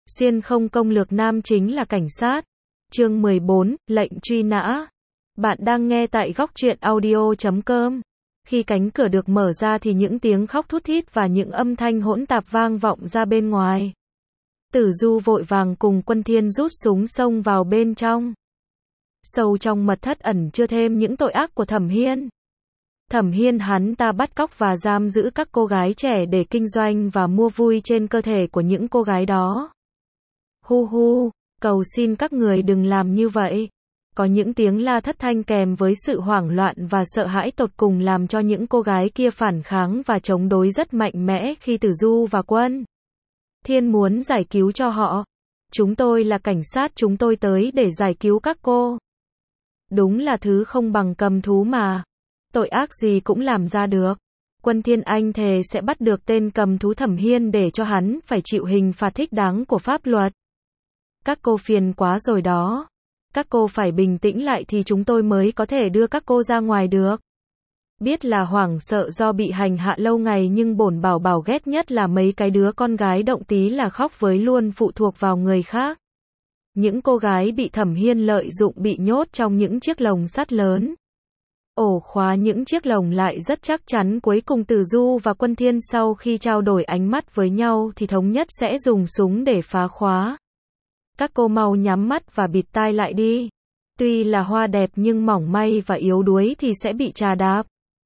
Xuyên không công lược nam chính là cảnh sát. Chương 14, lệnh truy nã. Bạn đang nghe tại góc truyện audio.com. Khi cánh cửa được mở ra thì những tiếng khóc thút thít và những âm thanh hỗn tạp vang vọng ra bên ngoài. Tử Du vội vàng cùng Quân Thiên rút súng xông vào bên trong. Sâu trong mật thất ẩn chứa thêm những tội ác của Thẩm Hiên. Thẩm Hiên hắn ta bắt cóc và giam giữ các cô gái trẻ để kinh doanh và mua vui trên cơ thể của những cô gái đó. Hu hu, cầu xin các người đừng làm như vậy. Có những tiếng la thất thanh kèm với sự hoảng loạn và sợ hãi tột cùng làm cho những cô gái kia phản kháng và chống đối rất mạnh mẽ khi Tử Du và Quân Thiên muốn giải cứu cho họ. Chúng tôi là cảnh sát, chúng tôi tới để giải cứu các cô. Đúng là thứ không bằng cầm thú mà. Tội ác gì cũng làm ra được. Quân Thiên anh thề sẽ bắt được tên cầm thú Thẩm Hiên để cho hắn phải chịu hình phạt thích đáng của pháp luật. Các cô phiền quá rồi đó. Các cô phải bình tĩnh lại thì chúng tôi mới có thể đưa các cô ra ngoài được. Biết là hoảng sợ do bị hành hạ lâu ngày nhưng bổn bảo bảo ghét nhất là mấy cái đứa con gái động tí là khóc với luôn phụ thuộc vào người khác. Những cô gái bị Thẩm Hiên lợi dụng bị nhốt trong những chiếc lồng sắt lớn. Ổ khóa những chiếc lồng lại rất chắc chắn. Cuối cùng Tử Du và Quân Thiên sau khi trao đổi ánh mắt với nhau thì thống nhất sẽ dùng súng để phá khóa. Các cô mau nhắm mắt và bịt tai lại đi. Tuy là hoa đẹp nhưng mỏng manh và yếu đuối thì sẽ bị trà đạp.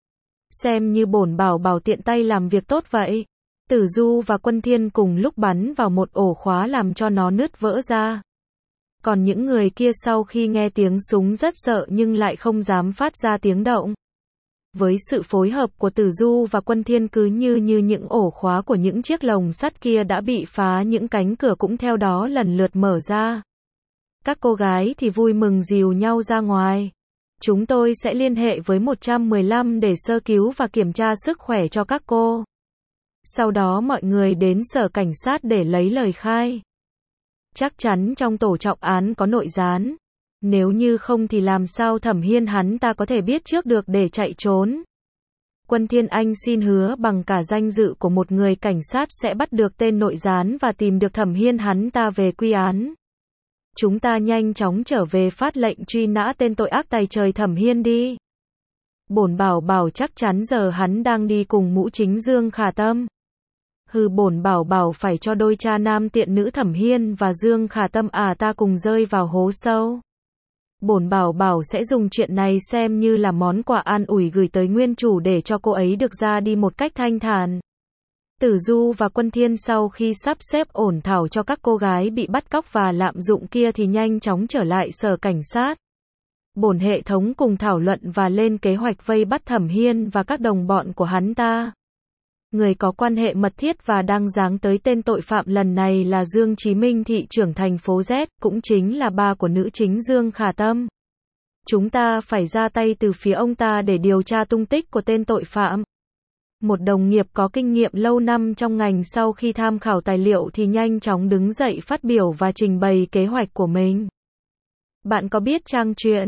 Xem như bổn bảo bảo tiện tay làm việc tốt vậy. Tử Du và Quân Thiên cùng lúc bắn vào một ổ khóa làm cho nó nứt vỡ ra. Còn những người kia sau khi nghe tiếng súng rất sợ nhưng lại không dám phát ra tiếng động. Với sự phối hợp của Tử Du và Quân Thiên cứ như những ổ khóa của những chiếc lồng sắt kia đã bị phá, những cánh cửa cũng theo đó lần lượt mở ra. Các cô gái thì vui mừng dìu nhau ra ngoài. Chúng tôi sẽ liên hệ với 115 để sơ cứu và kiểm tra sức khỏe cho các cô. Sau đó mọi người đến sở cảnh sát để lấy lời khai. Chắc chắn trong tổ trọng án có nội gián. Nếu như không thì làm sao Thẩm Hiên hắn ta có thể biết trước được để chạy trốn. Quân Thiên anh xin hứa bằng cả danh dự của một người cảnh sát sẽ bắt được tên nội gián và tìm được Thẩm Hiên hắn ta về quy án. Chúng ta nhanh chóng trở về phát lệnh truy nã tên tội ác tày trời Thẩm Hiên đi. Bổn bảo bảo chắc chắn giờ hắn đang đi cùng mũ chính Dương Khả Tâm. Bổn bảo bảo phải cho đôi cha nam tiện nữ Thẩm Hiên và Dương Khả Tâm ta cùng rơi vào hố sâu. Bổn bảo bảo sẽ dùng chuyện này xem như là món quà an ủi gửi tới nguyên chủ để cho cô ấy được ra đi một cách thanh thản. Tử Du và Quân Thiên sau khi sắp xếp ổn thỏa cho các cô gái bị bắt cóc và lạm dụng kia thì nhanh chóng trở lại sở cảnh sát. Bổn hệ thống cùng thảo luận và lên kế hoạch vây bắt Thẩm Hiên và các đồng bọn của hắn ta. Người có quan hệ mật thiết và đang giáng tới tên tội phạm lần này là Dương Chí Minh, thị trưởng thành phố Z, cũng chính là ba của nữ chính Dương Khả Tâm. Chúng ta phải ra tay từ phía ông ta để điều tra tung tích của tên tội phạm. Một đồng nghiệp có kinh nghiệm lâu năm trong ngành sau khi tham khảo tài liệu thì nhanh chóng đứng dậy phát biểu và trình bày kế hoạch của mình. Bạn có biết trang truyện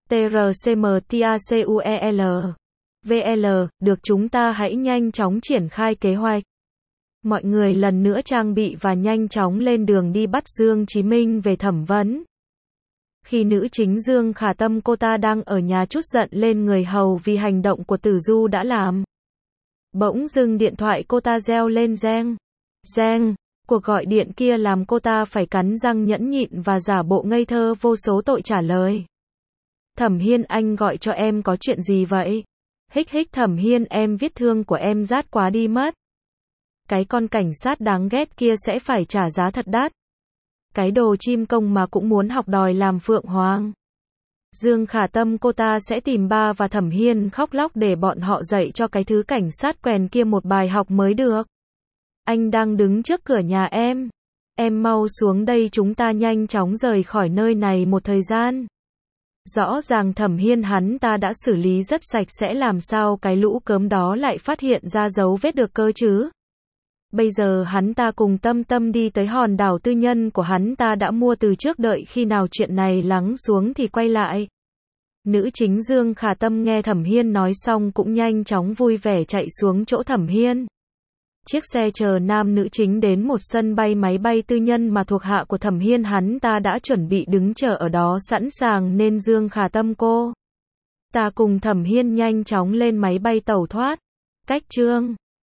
TRCMTACUEL VL, được chúng ta hãy nhanh chóng triển khai kế hoạch. Mọi người lần nữa trang bị và nhanh chóng lên đường đi bắt Dương Chí Minh về thẩm vấn. Khi nữ chính Dương Khả Tâm cô ta đang ở nhà trút giận lên người hầu vì hành động của Tử Du đã làm. Bỗng dưng điện thoại cô ta reo lên reng. Reng, cuộc gọi điện kia làm cô ta phải cắn răng nhẫn nhịn và giả bộ ngây thơ vô số tội trả lời. Thẩm Hiên anh gọi cho em có chuyện gì vậy? Thẩm Hiên em viết thương của em rát quá đi mất. Cái con cảnh sát đáng ghét kia sẽ phải trả giá thật đắt. Cái đồ chim công mà cũng muốn học đòi làm phượng hoàng. Dương Khả Tâm cô ta sẽ tìm ba và Thẩm Hiên khóc lóc để bọn họ dạy cho cái thứ cảnh sát quèn kia một bài học mới được. Anh đang đứng trước cửa nhà em. Em mau xuống đây, chúng ta nhanh chóng rời khỏi nơi này một thời gian. Rõ ràng Thẩm Hiên hắn ta đã xử lý rất sạch sẽ, làm sao cái lũ cớm đó lại phát hiện ra dấu vết được cơ chứ? Bây giờ hắn ta cùng Tâm Tâm đi tới hòn đảo tư nhân của hắn ta đã mua từ trước, đợi khi nào chuyện này lắng xuống thì quay lại. Nữ chính Dương Khả Tâm nghe Thẩm Hiên nói xong cũng nhanh chóng vui vẻ chạy xuống chỗ Thẩm Hiên. Chiếc xe chờ nam nữ chính đến một sân bay máy bay tư nhân mà thuộc hạ của Thẩm Hiên hắn ta đã chuẩn bị đứng chờ ở đó sẵn sàng nên Dương Khả Tâm cô ta cùng Thẩm Hiên nhanh chóng lên máy bay tẩu thoát. Cách chương